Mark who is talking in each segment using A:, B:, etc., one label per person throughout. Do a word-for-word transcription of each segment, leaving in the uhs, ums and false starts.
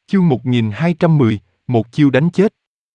A: Chương một nghìn hai trăm mười, một chiêu đánh chết.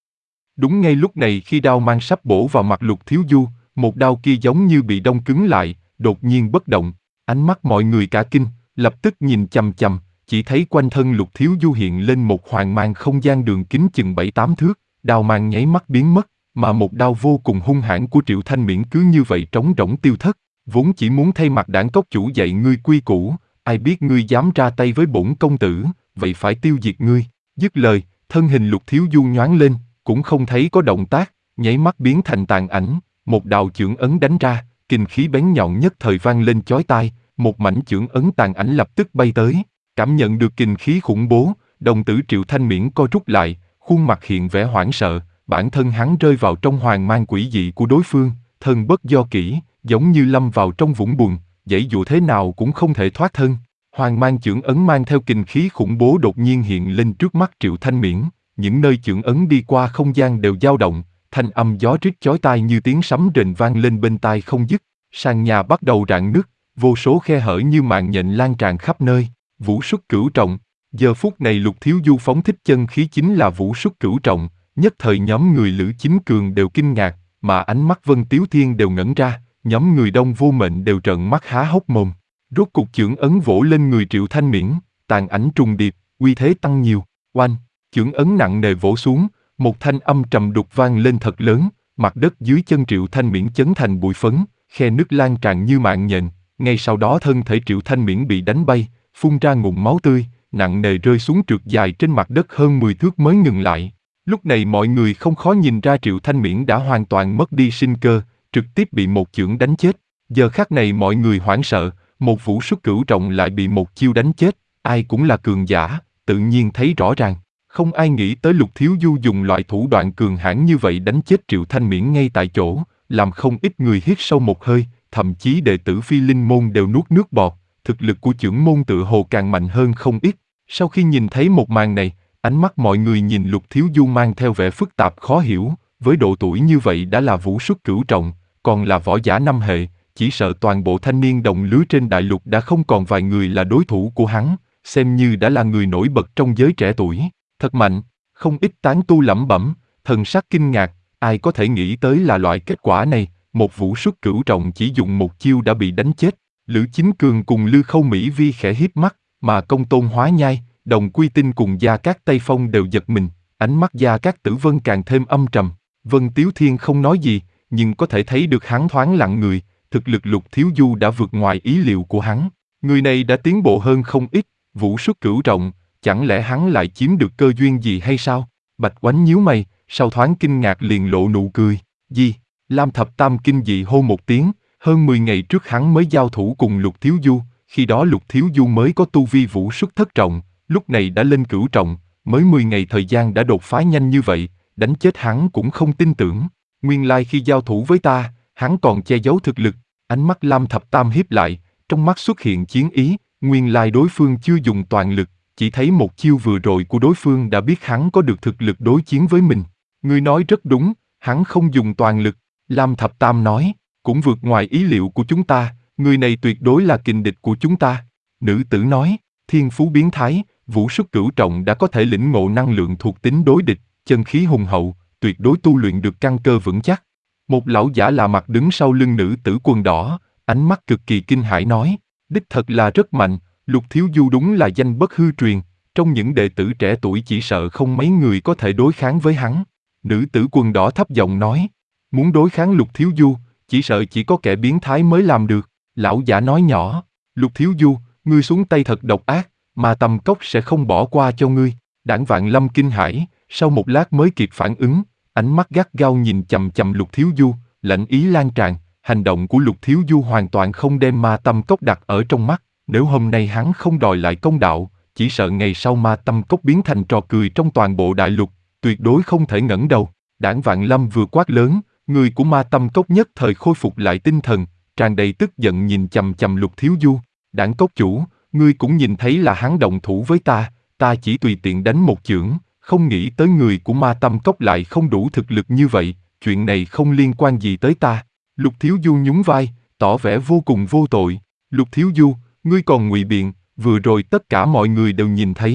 A: Đúng ngay lúc này khi đao mang sắp bổ vào mặt Lục Thiếu Du, một đao kia giống như bị đông cứng lại, đột nhiên bất động. Ánh mắt mọi người cả kinh, lập tức nhìn chằm chằm, chỉ thấy quanh thân Lục Thiếu Du hiện lên một hoàng mang không gian đường kính chừng bảy tám thước, đao mang nháy mắt biến mất, mà một đao vô cùng hung hãn của Triệu Thanh Miễn cứ như vậy trống rỗng tiêu thất. Vốn chỉ muốn thay mặt Đảng cốc chủ dạy ngươi quy củ, ai biết ngươi dám ra tay với bổn công tử, vậy phải tiêu diệt ngươi. Dứt lời, thân hình Lục Thiếu Du nhoáng lên, cũng không thấy có động tác, nháy mắt biến thành tàn ảnh, một đạo chưởng ấn đánh ra, kình khí bén nhọn nhất thời vang lên chói tai, một mảnh chưởng ấn tàn ảnh lập tức bay tới, cảm nhận được kình khí khủng bố, đồng tử Triệu Thanh Miễn co rút lại, khuôn mặt hiện vẻ hoảng sợ, bản thân hắn rơi vào trong hoàng mang quỷ dị của đối phương, thân bất do kỹ, giống như lâm vào trong vũng bùn, giãy dụa thế nào cũng không thể thoát thân. Hoàng mang chưởng ấn mang theo kình khí khủng bố đột nhiên hiện lên trước mắt Triệu Thanh Miễn, những nơi chưởng ấn đi qua không gian đều dao động, thanh âm gió rít chói tai như tiếng sấm rền vang lên bên tai không dứt, sàn nhà bắt đầu rạn nứt, vô số khe hở như mạng nhện lan tràn khắp nơi. Vũ xuất cửu trọng, giờ phút này Lục Thiếu Du phóng thích chân khí chính là vũ xuất cửu trọng, nhất thời nhóm người Lữ Chính Cường đều kinh ngạc, mà ánh mắt Vân Tiếu Thiên đều ngẩn ra, nhóm người Đông Vô Mệnh đều trợn mắt há hốc mồm. Rốt cục chưởng ấn vỗ lên người Triệu Thanh Miễn, tàn ảnh trùng điệp, uy thế tăng nhiều, oanh, chưởng ấn nặng nề vỗ xuống, một thanh âm trầm đục vang lên thật lớn, mặt đất dưới chân Triệu Thanh Miễn chấn thành bụi phấn, khe nứt lan tràn như mạng nhện, ngay sau đó thân thể Triệu Thanh Miễn bị đánh bay, phun ra ngụm máu tươi, nặng nề rơi xuống trượt dài trên mặt đất hơn mười thước mới ngừng lại. Lúc này mọi người không khó nhìn ra Triệu Thanh Miễn đã hoàn toàn mất đi sinh cơ, trực tiếp bị một chưởng đánh chết. Giờ khắc này mọi người hoảng sợ, một vũ xuất cửu trọng lại bị một chiêu đánh chết, ai cũng là cường giả, tự nhiên thấy rõ ràng. Không ai nghĩ tới Lục Thiếu Du dùng loại thủ đoạn cường hãn như vậy đánh chết Triệu Thanh Miễn ngay tại chỗ, làm không ít người hít sâu một hơi, thậm chí đệ tử Phi Linh môn đều nuốt nước bọt, thực lực của chưởng môn tự hồ càng mạnh hơn không ít. Sau khi nhìn thấy một màn này, ánh mắt mọi người nhìn Lục Thiếu Du mang theo vẻ phức tạp khó hiểu, với độ tuổi như vậy đã là vũ xuất cửu trọng, còn là võ giả năm hệ, chỉ sợ toàn bộ thanh niên đồng lứa trên đại lục đã không còn vài người là đối thủ của hắn, xem như đã là người nổi bật trong giới trẻ tuổi. Thật mạnh, không ít tán tu lẩm bẩm, thần sắc kinh ngạc, ai có thể nghĩ tới là loại kết quả này, một vũ xuất cửu trọng chỉ dùng một chiêu đã bị đánh chết. Lữ Chính Cường cùng Lư Khâu Mỹ Vi khẽ híp mắt, mà Công Tôn Hóa Nhai, Đồng Quy Tinh cùng Gia Cát Tây Phong đều giật mình, ánh mắt Gia Cát Tử Vân càng thêm âm trầm. Vân Tiếu Thiên không nói gì, nhưng có thể thấy được hắn thoáng lặng người, thực lực Lục Thiếu Du đã vượt ngoài ý liệu của hắn. Người này đã tiến bộ hơn không ít, vũ xuất cửu trọng, chẳng lẽ hắn lại chiếm được cơ duyên gì hay sao? Bạch Oánh nhíu mày, sau thoáng kinh ngạc liền lộ nụ cười. Gì? Lam Thập Tam kinh dị hô một tiếng, hơn mười ngày trước hắn mới giao thủ cùng Lục Thiếu Du, khi đó Lục Thiếu Du mới có tu vi vũ xuất thất trọng, lúc này đã lên cửu trọng, mới mười ngày thời gian đã đột phá nhanh như vậy, đánh chết hắn cũng không tin tưởng. Nguyên lai khi giao thủ với ta, hắn còn che giấu thực lực. Ánh mắt Lam Thập Tam híp lại, trong mắt xuất hiện chiến ý, nguyên lai đối phương chưa dùng toàn lực, chỉ thấy một chiêu vừa rồi của đối phương đã biết hắn có được thực lực đối chiến với mình. Ngươi nói rất đúng, hắn không dùng toàn lực. Lam Thập Tam nói, cũng vượt ngoài ý liệu của chúng ta, người này tuyệt đối là kình địch của chúng ta. Nữ tử nói, thiên phú biến thái, vũ xuất cửu trọng đã có thể lĩnh ngộ năng lượng thuộc tính đối địch, chân khí hùng hậu, tuyệt đối tu luyện được căn cơ vững chắc. Một lão giả lạ mặt đứng sau lưng nữ tử quần đỏ, ánh mắt cực kỳ kinh hãi nói, đích thật là rất mạnh, Lục Thiếu Du đúng là danh bất hư truyền, trong những đệ tử trẻ tuổi chỉ sợ không mấy người có thể đối kháng với hắn. Nữ tử quần đỏ thấp giọng nói, muốn đối kháng Lục Thiếu Du, chỉ sợ chỉ có kẻ biến thái mới làm được. Lão giả nói nhỏ, Lục Thiếu Du, ngươi xuống tay thật độc ác, mà Tầm Cốc sẽ không bỏ qua cho ngươi. Đảng Vạn Lâm kinh hãi, sau một lát mới kịp phản ứng, ánh mắt gắt gao nhìn chằm chằm Lục Thiếu Du, lạnh ý lan tràn, hành động của Lục Thiếu Du hoàn toàn không đem Ma Tâm Cốc đặt ở trong mắt, nếu hôm nay hắn không đòi lại công đạo, chỉ sợ ngày sau Ma Tâm Cốc biến thành trò cười trong toàn bộ đại lục, tuyệt đối không thể ngẩng đầu. Đảng Vạn Lâm vừa quát lớn, người của Ma Tâm Cốc nhất thời khôi phục lại tinh thần, tràn đầy tức giận nhìn chằm chằm Lục Thiếu Du. Đảng Cốc chủ, ngươi cũng nhìn thấy là hắn động thủ với ta, ta chỉ tùy tiện đánh một chưởng, không nghĩ tới người của Ma Tâm Cốc lại không đủ thực lực như vậy, chuyện này không liên quan gì tới ta. Lục Thiếu Du nhún vai, tỏ vẻ vô cùng vô tội. Lục Thiếu Du, ngươi còn ngụy biện, vừa rồi tất cả mọi người đều nhìn thấy.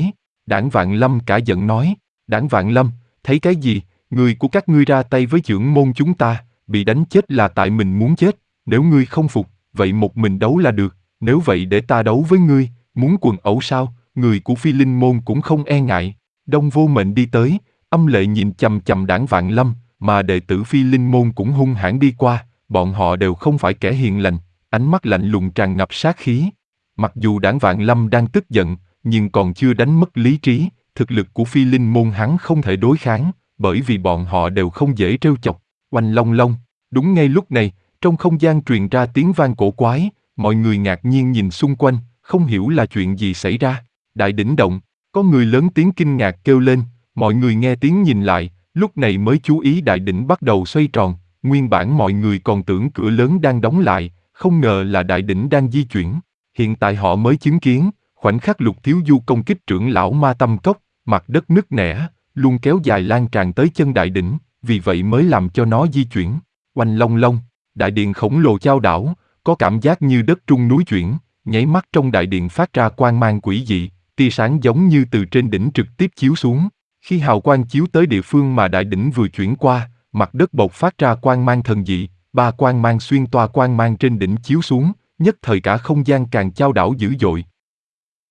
A: Đảng Vạn Lâm cả giận nói, Đảng Vạn Lâm, thấy cái gì, người của các ngươi ra tay với chưởng môn chúng ta, bị đánh chết là tại mình muốn chết, nếu ngươi không phục, vậy một mình đấu là được, nếu vậy để ta đấu với ngươi, muốn quần ẩu sao, người của Phi Linh môn cũng không e ngại. Đông Vô Mệnh đi tới, âm lệ nhìn chằm chằm Đảng Vạn Lâm, mà đệ tử Phi Linh môn cũng hung hãn đi qua, bọn họ đều không phải kẻ hiền lành, ánh mắt lạnh lùng tràn ngập sát khí. Mặc dù Đảng Vạn Lâm đang tức giận, nhưng còn chưa đánh mất lý trí, thực lực của Phi Linh môn hắn không thể đối kháng, bởi vì bọn họ đều không dễ trêu chọc. Oanh long long, đúng ngay lúc này, trong không gian truyền ra tiếng vang cổ quái, mọi người ngạc nhiên nhìn xung quanh, không hiểu là chuyện gì xảy ra. Đại đỉnh động, có người lớn tiếng kinh ngạc kêu lên, mọi người nghe tiếng nhìn lại, lúc này mới chú ý đại đỉnh bắt đầu xoay tròn, nguyên bản mọi người còn tưởng cửa lớn đang đóng lại, không ngờ là đại đỉnh đang di chuyển. Hiện tại họ mới chứng kiến, khoảnh khắc Lục Thiếu Du công kích trưởng lão Ma Tâm Cốc, mặt đất nứt nẻ, luôn kéo dài lan tràn tới chân đại đỉnh, vì vậy mới làm cho nó di chuyển. Oanh long long, đại điện khổng lồ chao đảo, có cảm giác như đất trung núi chuyển, nháy mắt trong đại điện phát ra quang mang quỷ dị, tia sáng giống như từ trên đỉnh trực tiếp chiếu xuống. Khi hào quang chiếu tới địa phương mà đại đỉnh vừa chuyển qua, mặt đất bộc phát ra quang mang thần dị, ba quang mang xuyên toa quang mang trên đỉnh chiếu xuống, nhất thời cả không gian càng chao đảo dữ dội.